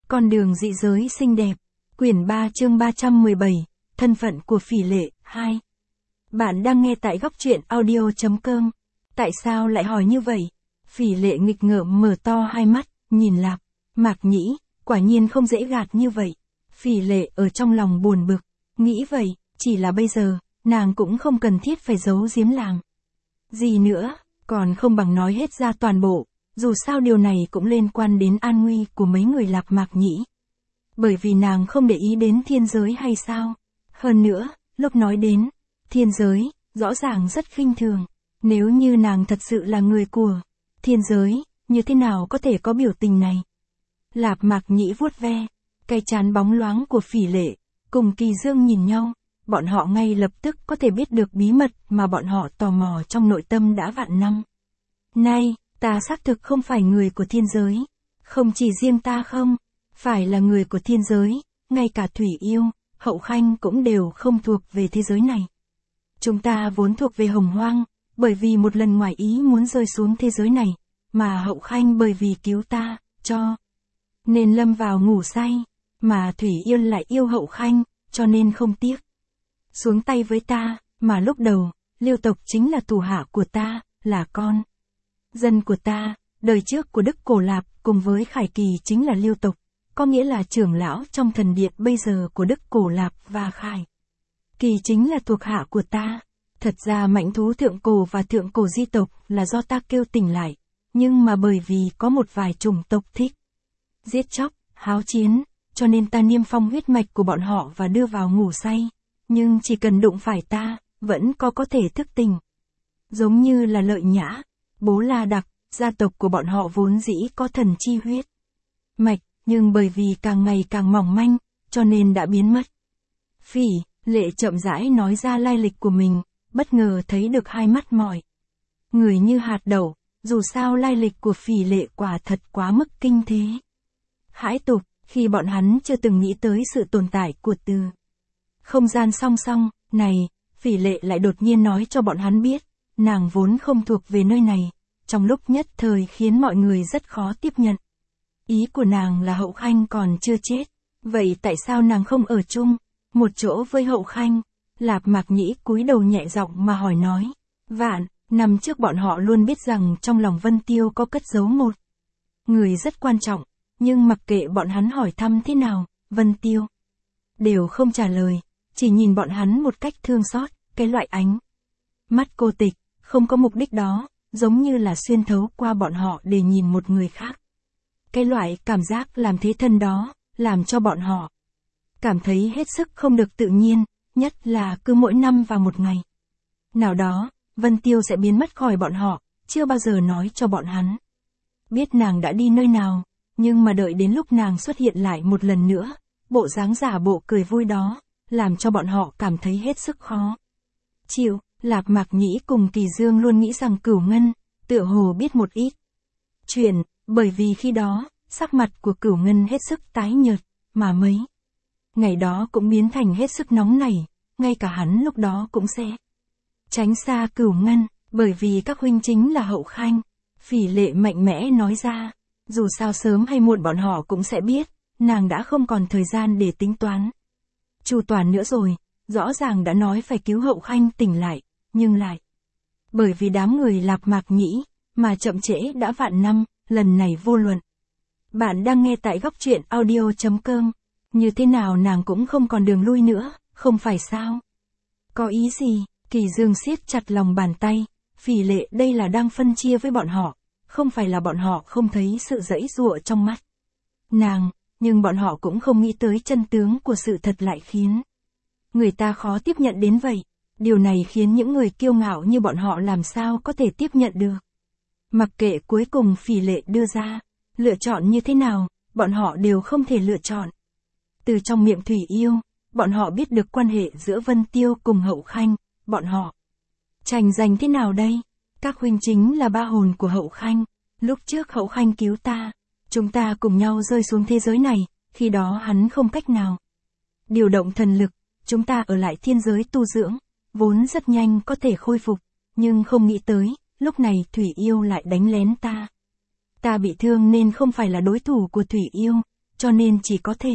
Con đường dị giới xinh đẹp. Quyển 3 chương 317, thân phận của Phỉ Lệ, 2. Bạn đang nghe tại góc truyện audio.com. Tại sao lại hỏi như vậy? Phỉ Lệ nghịch ngợm mở to hai mắt, nhìn Lạp Mạc Nhĩ, quả nhiên không dễ gạt như vậy. Phỉ Lệ ở trong lòng buồn bực, nghĩ vậy, chỉ là bây giờ, nàng cũng không cần thiết phải giấu giếm làm gì nữa, còn không bằng nói hết ra toàn bộ, dù sao điều này cũng liên quan đến an nguy của mấy người Lạp Mạc Nhĩ. Bởi vì nàng không để ý đến thiên giới hay sao? Hơn nữa, lúc nói đến thiên giới, rõ ràng rất khinh thường. Nếu như nàng thật sự là người của thiên giới, như thế nào có thể có biểu tình này? Lạp Mạc Nhĩ vuốt ve cái trán bóng loáng của Phỉ Lệ, cùng Kỳ Dương nhìn nhau, bọn họ ngay lập tức có thể biết được bí mật mà bọn họ tò mò trong nội tâm đã vạn năm. Này, ta xác thực không phải người của thiên giới. Không chỉ riêng ta không, phải là người của thiên giới, ngay cả Thủy Yêu, Hậu Khanh cũng đều không thuộc về thế giới này. Chúng ta vốn thuộc về Hồng Hoang, bởi vì một lần ngoài ý muốn rơi xuống thế giới này, mà Hậu Khanh bởi vì cứu ta, cho nên lâm vào ngủ say, mà Thủy Yêu lại yêu Hậu Khanh, cho nên không tiếc xuống tay với ta, mà lúc đầu, Liêu tộc chính là thủ hạ của ta, là con dân của ta, đời trước của Đức Cổ Lạp cùng với Khải Kỳ chính là Liêu tộc, có nghĩa là trưởng lão trong thần điện bây giờ của Đức Cổ Lạp và Khải Kỳ chính là thuộc hạ của ta. Thật ra mãnh thú thượng cổ và thượng cổ di tộc là do ta kêu tỉnh lại, nhưng mà bởi vì có một vài chủng tộc thích giết chóc, háo chiến, cho nên ta niêm phong huyết mạch của bọn họ và đưa vào ngủ say, nhưng chỉ cần đụng phải ta, vẫn có thể thức tỉnh. Giống như là Lợi Nhã, Bố La Đặc, gia tộc của bọn họ vốn dĩ có thần chi huyết mạch, nhưng bởi vì càng ngày càng mỏng manh, cho nên đã biến mất. Phỉ Lệ chậm rãi nói ra lai lịch của mình, bất ngờ thấy được hai mắt mọi người như hạt đậu, dù sao lai lịch của Phỉ Lệ quả thật quá mức kinh thế. Hãi tục, khi bọn hắn chưa từng nghĩ tới sự tồn tại của từ không gian song song này, Phỉ Lệ lại đột nhiên nói cho bọn hắn biết, nàng vốn không thuộc về nơi này, trong lúc nhất thời khiến mọi người rất khó tiếp nhận. Ý của nàng là Hậu Khanh còn chưa chết, vậy tại sao nàng không ở chung một chỗ với Hậu Khanh? Lạp Mạc Nhĩ cúi đầu nhẹ giọng mà hỏi nói, vạn năm trước bọn họ luôn biết rằng trong lòng Vân Tiêu có cất giấu một người rất quan trọng, nhưng mặc kệ bọn hắn hỏi thăm thế nào, Vân Tiêu đều không trả lời, chỉ nhìn bọn hắn một cách thương xót, cái loại ánh mắt cô tịch, không có mục đích đó, giống như là xuyên thấu qua bọn họ để nhìn một người khác. Cái loại cảm giác làm thế thân đó, làm cho bọn họ cảm thấy hết sức không được tự nhiên, nhất là cứ mỗi năm vào một ngày nào đó, Vân Tiêu sẽ biến mất khỏi bọn họ, chưa bao giờ nói cho bọn hắn biết nàng đã đi nơi nào, nhưng mà đợi đến lúc nàng xuất hiện lại một lần nữa, bộ dáng giả bộ cười vui đó, làm cho bọn họ cảm thấy hết sức khó chịu. Lạp Mạc Nhĩ cùng Kỳ Dương luôn nghĩ rằng Cửu Ngân tựa hồ biết một ít chuyện, bởi vì khi đó, sắc mặt của Cửu Ngân hết sức tái nhợt, mà mấy ngày đó cũng biến thành hết sức nóng nảy, ngay cả hắn lúc đó cũng sẽ tránh xa Cửu Ngân, bởi vì các huynh chính là Hậu Khanh. Phỉ Lệ mạnh mẽ nói ra, dù sao sớm hay muộn bọn họ cũng sẽ biết, nàng đã không còn thời gian để tính toán chu toàn nữa rồi, rõ ràng đã nói phải cứu Hậu Khanh tỉnh lại, nhưng lại bởi vì đám người Lạp Mạc Nhĩ, mà chậm trễ đã vạn năm, lần này vô luận. Bạn đang nghe tại góc truyện audio.com, như thế nào nàng cũng không còn đường lui nữa, không phải sao? Có ý gì? Kỳ Dương siết chặt lòng bàn tay, Phỉ Lệ đây là đang phân chia với bọn họ, không phải là bọn họ không thấy sự giãy giụa trong mắt nàng, nhưng bọn họ cũng không nghĩ tới chân tướng của sự thật lại khiến người ta khó tiếp nhận đến vậy. Điều này khiến những người kiêu ngạo như bọn họ làm sao có thể tiếp nhận được. Mặc kệ cuối cùng Phỉ Lệ đưa ra lựa chọn như thế nào, bọn họ đều không thể lựa chọn. Từ trong miệng Thủy Yêu, bọn họ biết được quan hệ giữa Vân Tiêu cùng Hậu Khanh, bọn họ tranh giành thế nào đây? Các huynh chính là ba hồn của Hậu Khanh, lúc trước Hậu Khanh cứu ta, chúng ta cùng nhau rơi xuống thế giới này, khi đó hắn không cách nào điều động thần lực, chúng ta ở lại thiên giới tu dưỡng, vốn rất nhanh có thể khôi phục, nhưng không nghĩ tới, lúc này Thủy Yêu lại đánh lén ta. Ta bị thương nên không phải là đối thủ của Thủy Yêu, cho nên chỉ có thể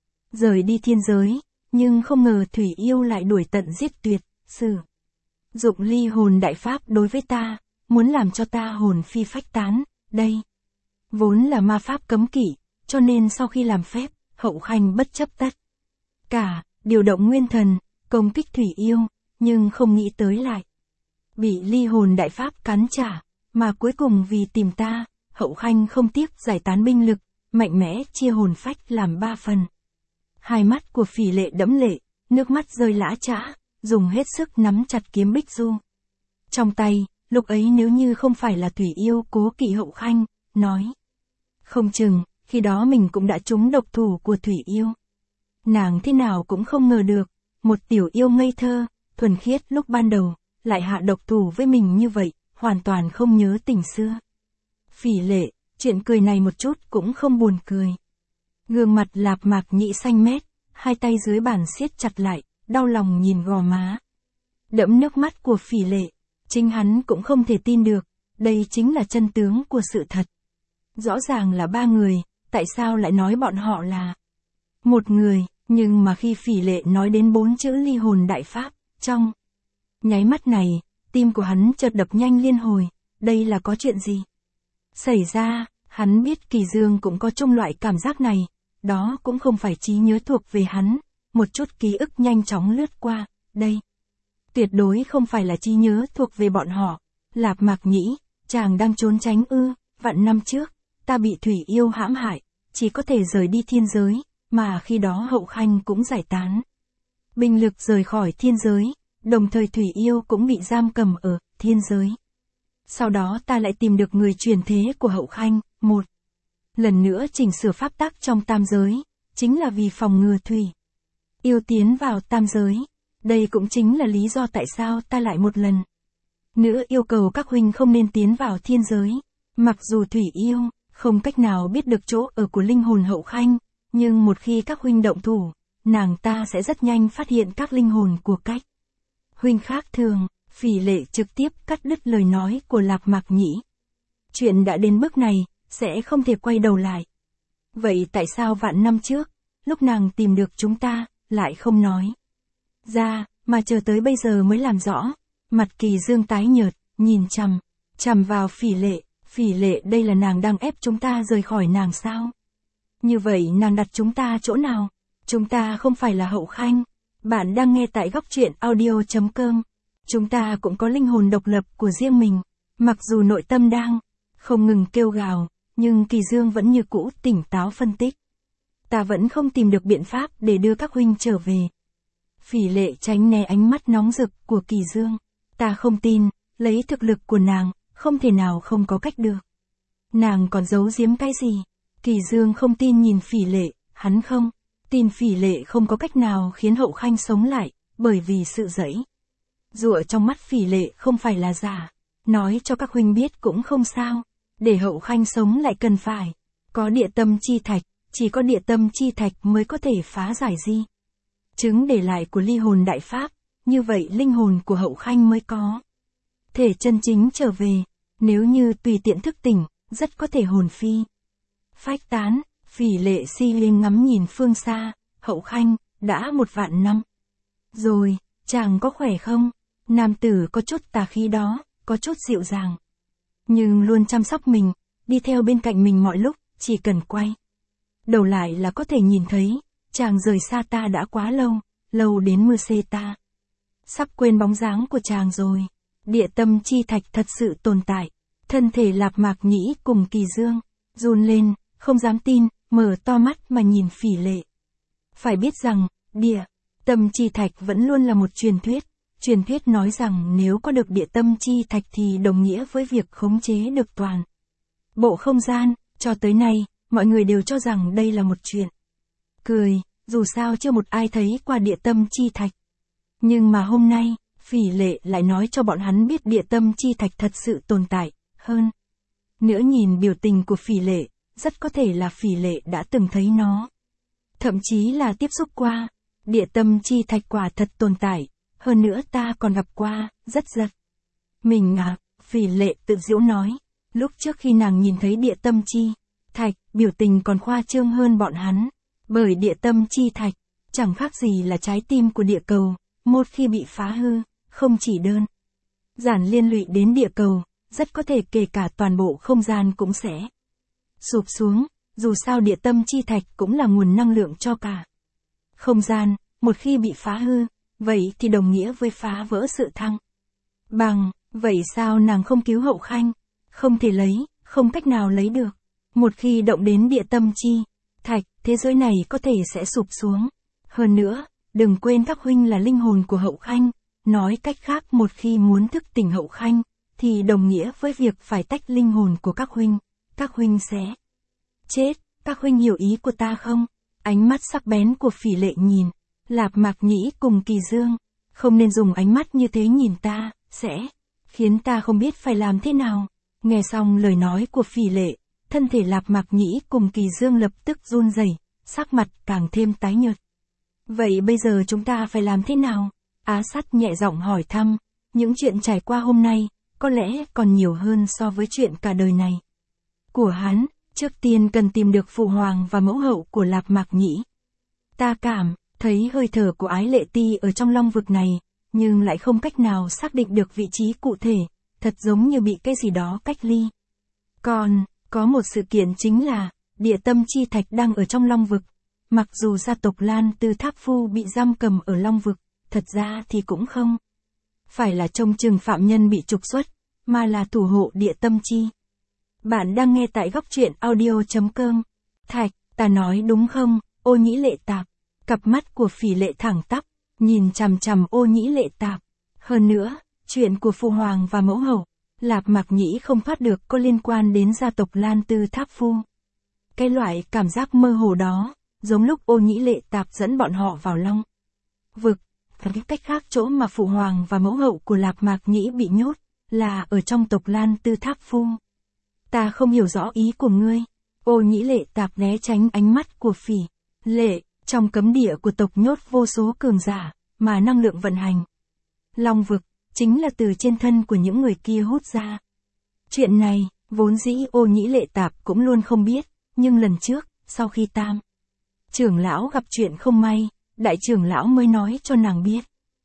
rời đi thiên giới, nhưng không ngờ Thủy Yêu lại đuổi tận giết tuyệt, sử dụng ly hồn đại pháp đối với ta, muốn làm cho ta hồn phi phách tán, đây vốn là ma pháp cấm kỵ, cho nên sau khi làm phép, Hậu Khanh bất chấp tất cả, điều động nguyên thần, công kích Thủy Yêu, nhưng không nghĩ tới lại bị ly hồn đại pháp cắn trả, mà cuối cùng vì tìm ta, Hậu Khanh không tiếc giải tán binh lực, mạnh mẽ chia hồn phách làm 3 phần. Hai mắt của Phỉ Lệ đẫm lệ, nước mắt rơi lã chã, dùng hết sức nắm chặt kiếm bích du trong tay. Lúc ấy nếu như không phải là Thủy Yêu cố kỵ Hậu Khanh, nói không chừng, khi đó mình cũng đã trúng độc thủ của Thủy Yêu. Nàng thế nào cũng không ngờ được, một tiểu yêu ngây thơ, thuần khiết lúc ban đầu, lại hạ độc thủ với mình như vậy, hoàn toàn không nhớ tình xưa. Phỉ Lệ, chuyện cười này một chút cũng không buồn cười. Gương mặt Lạp Mạc Nhĩ xanh mét, hai tay dưới bàn siết chặt lại, đau lòng nhìn gò má đẫm nước mắt của Phỉ Lệ. Chính hắn cũng không thể tin được, đây chính là chân tướng của sự thật. Rõ ràng là 3 người, tại sao lại nói bọn họ là một người, nhưng mà khi Phỉ Lệ nói đến 4 chữ ly hồn đại pháp, trong nháy mắt này, tim của hắn chợt đập nhanh liên hồi, đây là có chuyện gì xảy ra, hắn biết Kỳ Dương cũng có chung loại cảm giác này, đó cũng không phải trí nhớ thuộc về hắn, một chút ký ức nhanh chóng lướt qua, đây tuyệt đối không phải là trí nhớ thuộc về bọn họ. Lạp Mạc Nhĩ, chàng đang trốn tránh ư? Vạn năm trước, ta bị Thủy Yêu hãm hại, chỉ có thể rời đi thiên giới, mà khi đó Hậu Khanh cũng giải tán binh lực rời khỏi thiên giới, đồng thời Thủy Yêu cũng bị giam cầm ở thiên giới. Sau đó ta lại tìm được người truyền thế của Hậu Khanh, một lần nữa chỉnh sửa pháp tắc trong tam giới, chính là vì phòng ngừa Thủy Yêu tiến vào tam giới. Đây cũng chính là lý do tại sao ta lại một lần nữa yêu cầu các huynh không nên tiến vào thiên giới. Mặc dù Thủy Yêu không cách nào biết được chỗ ở của linh hồn Hậu Khanh, nhưng một khi các huynh động thủ, nàng ta sẽ rất nhanh phát hiện các linh hồn của cách huynh khác thường. Phỉ Lệ trực tiếp cắt đứt lời nói của Lạp Mạc Nhĩ. Chuyện đã đến bước này, sẽ không thể quay đầu lại. Vậy tại sao vạn năm trước, lúc nàng tìm được chúng ta, lại không nói ra, mà chờ tới bây giờ mới làm rõ? Mặt Kỳ Dương tái nhợt, nhìn chằm vào Phỉ Lệ. Phỉ Lệ, đây là nàng đang ép chúng ta rời khỏi nàng sao? Như vậy nàng đặt chúng ta chỗ nào? Chúng ta không phải là Hậu Khanh. Bạn đang nghe tại góc truyện audio.com. Chúng ta cũng có linh hồn độc lập của riêng mình. Mặc dù nội tâm đang không ngừng kêu gào, nhưng Kỳ Dương vẫn như cũ tỉnh táo phân tích. Ta vẫn không tìm được biện pháp để đưa các huynh trở về. Phỉ Lệ tránh né ánh mắt nóng rực của Kỳ Dương. Ta không tin, lấy thực lực của nàng, không thể nào không có cách được. Nàng còn giấu giếm cái gì? Kỳ Dương không tin nhìn Phỉ Lệ, hắn không tin Phỉ Lệ không có cách nào khiến Hậu Khanh sống lại, bởi vì sự giãy giụa trong mắt Phỉ Lệ không phải là giả. Nói cho các huynh biết cũng không sao, để Hậu Khanh sống lại cần phải có địa tâm chi thạch, chỉ có địa tâm chi thạch mới có thể phá giải di chứng để lại của ly hồn đại pháp, như vậy linh hồn của Hậu Khanh mới có thể chân chính trở về. Nếu như tùy tiện thức tỉnh, rất có thể hồn phi phách tán. Phỉ Lệ si liên ngắm nhìn phương xa. Hậu Khanh, đã 1 vạn năm rồi, chàng có khỏe không? Nam tử có chút tà khí đó, có chút dịu dàng, nhưng luôn chăm sóc mình, đi theo bên cạnh mình mọi lúc, chỉ cần quay đầu lại là có thể nhìn thấy. Chàng rời xa ta đã quá lâu, lâu đến mưa xê ta sắp quên bóng dáng của chàng rồi. Địa tâm chi thạch thật sự tồn tại. Thân thể Lạp Mạc Nhĩ cùng Kỳ Dương run lên, không dám tin, mở to mắt mà nhìn Phỉ Lệ. Phải biết rằng, địa tâm chi thạch vẫn luôn là một truyền thuyết. Truyền thuyết nói rằng nếu có được địa tâm chi thạch thì đồng nghĩa với việc khống chế được toàn bộ không gian. Cho tới nay, mọi người đều cho rằng đây là một chuyện cười, dù sao chưa một ai thấy qua địa tâm chi thạch. Nhưng mà hôm nay, Phỉ Lệ lại nói cho bọn hắn biết địa tâm chi thạch thật sự tồn tại. Hơn nữa nhìn biểu tình của Phỉ Lệ, rất có thể là Phỉ Lệ đã từng thấy nó. Thậm chí là tiếp xúc qua. Địa tâm chi thạch quả thật tồn tại. Hơn nữa ta còn gặp qua, rất giật mình ngạc. Phỉ Lệ tự giễu nói. Lúc trước khi nàng nhìn thấy địa tâm chi thạch, biểu tình còn khoa trương hơn bọn hắn. Bởi địa tâm chi thạch, chẳng khác gì là trái tim của địa cầu, một khi bị phá hư, không chỉ đơn giản liên lụy đến địa cầu, rất có thể kể cả toàn bộ không gian cũng sẽ sụp xuống, dù sao địa tâm chi thạch cũng là nguồn năng lượng cho cả không gian, một khi bị phá hư, vậy thì đồng nghĩa với phá vỡ sự thăng bằng, vậy sao nàng không cứu Hậu Khanh? Không thể lấy, không cách nào lấy được. Một khi động đến địa tâm chi thạch, thế giới này có thể sẽ sụp xuống. Hơn nữa, đừng quên các huynh là linh hồn của Hậu Khanh, nói cách khác một khi muốn thức tỉnh Hậu Khanh, thì đồng nghĩa với việc phải tách linh hồn của các huynh sẽ chết, các huynh hiểu ý của ta không? Ánh mắt sắc bén của Phỉ Lệ nhìn Lạp Mạc Nhĩ cùng Kỳ Dương, không nên dùng ánh mắt như thế nhìn ta, sẽ khiến ta không biết phải làm thế nào. Nghe xong lời nói của Phỉ Lệ, thân thể Lạp Mạc Nhĩ cùng Kỳ Dương lập tức run rẩy, sắc mặt càng thêm tái nhợt. Vậy bây giờ chúng ta phải làm thế nào? Á Sắt nhẹ giọng hỏi thăm, những chuyện trải qua hôm nay, có lẽ còn nhiều hơn so với chuyện cả đời này của hắn. Trước tiên cần tìm được phụ hoàng và mẫu hậu của Lạp Mạc Nhĩ. Ta cảm thấy hơi thở của Ái Lệ Ti ở trong long vực này, nhưng lại không cách nào xác định được vị trí cụ thể, thật giống như bị cái gì đó cách ly. Còn, có một sự kiện chính là, địa tâm chi thạch đang ở trong long vực. Mặc dù gia tộc Lan Tư Tháp Phu bị giam cầm ở long vực, thật ra thì cũng không phải là trông chừng phạm nhân bị trục xuất, mà là thủ hộ địa tâm chi. Bạn đang nghe tại góc truyện audio.com. Thạch, ta nói đúng không? Ô Nhĩ Lệ Tạp. Cặp mắt của Phỉ Lệ thẳng tắp, nhìn chằm chằm Ô Nhĩ Lệ Tạp. Hơn nữa, chuyện của phụ hoàng và mẫu hậu, Lạp Mạc Nhĩ không thoát được có liên quan đến gia tộc Lan Tư Tháp Phu. Cái loại cảm giác mơ hồ đó, giống lúc Ô Nhĩ Lệ Tạp dẫn bọn họ vào long vực. Cái cách khác chỗ mà phụ hoàng và mẫu hậu của Lạp Mạc Nhĩ bị nhốt, là ở trong tộc Lan Tư Tháp Phu. Ta không hiểu rõ ý của ngươi. Ô Nhĩ Lệ Tạp né tránh ánh mắt của Phỉ Lệ, trong cấm địa của tộc nhốt vô số cường giả, mà năng lượng vận hành long vực, chính là từ trên thân của những người kia hút ra. Chuyện này, vốn dĩ Ô Nhĩ Lệ Tạp cũng luôn không biết, nhưng lần trước, sau khi Tam trưởng lão gặp chuyện không may, đại trưởng lão mới nói cho nàng biết.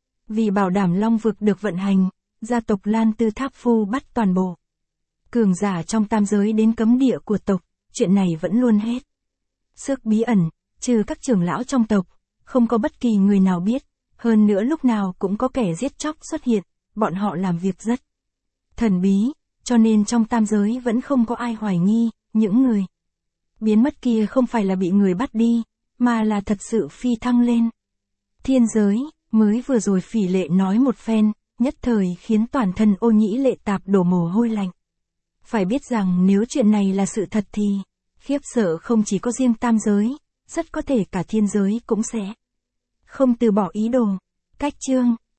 Vì bảo đảm long vực được vận hành, gia tộc Lan Tư Tháp Phu bắt toàn bộ cường giả trong tam giới đến cấm địa của tộc, chuyện này vẫn luôn hết sức bí ẩn, trừ các trưởng lão trong tộc, không có bất kỳ người nào biết, hơn nữa lúc nào cũng có kẻ giết chóc xuất hiện, bọn họ làm việc rất thần bí, cho nên trong tam giới vẫn không có ai hoài nghi, những người biến mất kia không phải là bị người bắt đi, mà là thật sự phi thăng lên thiên giới. Mới vừa rồi Phỉ Lệ nói một phen, nhất thời khiến toàn thân Ô Nhĩ Lệ Tạp đổ mồ hôi lạnh. Phải biết rằng nếu chuyện này là sự thật thì, khiếp sợ không chỉ có riêng tam giới, rất có thể cả thiên giới cũng sẽ không từ bỏ ý đồ. Cách chương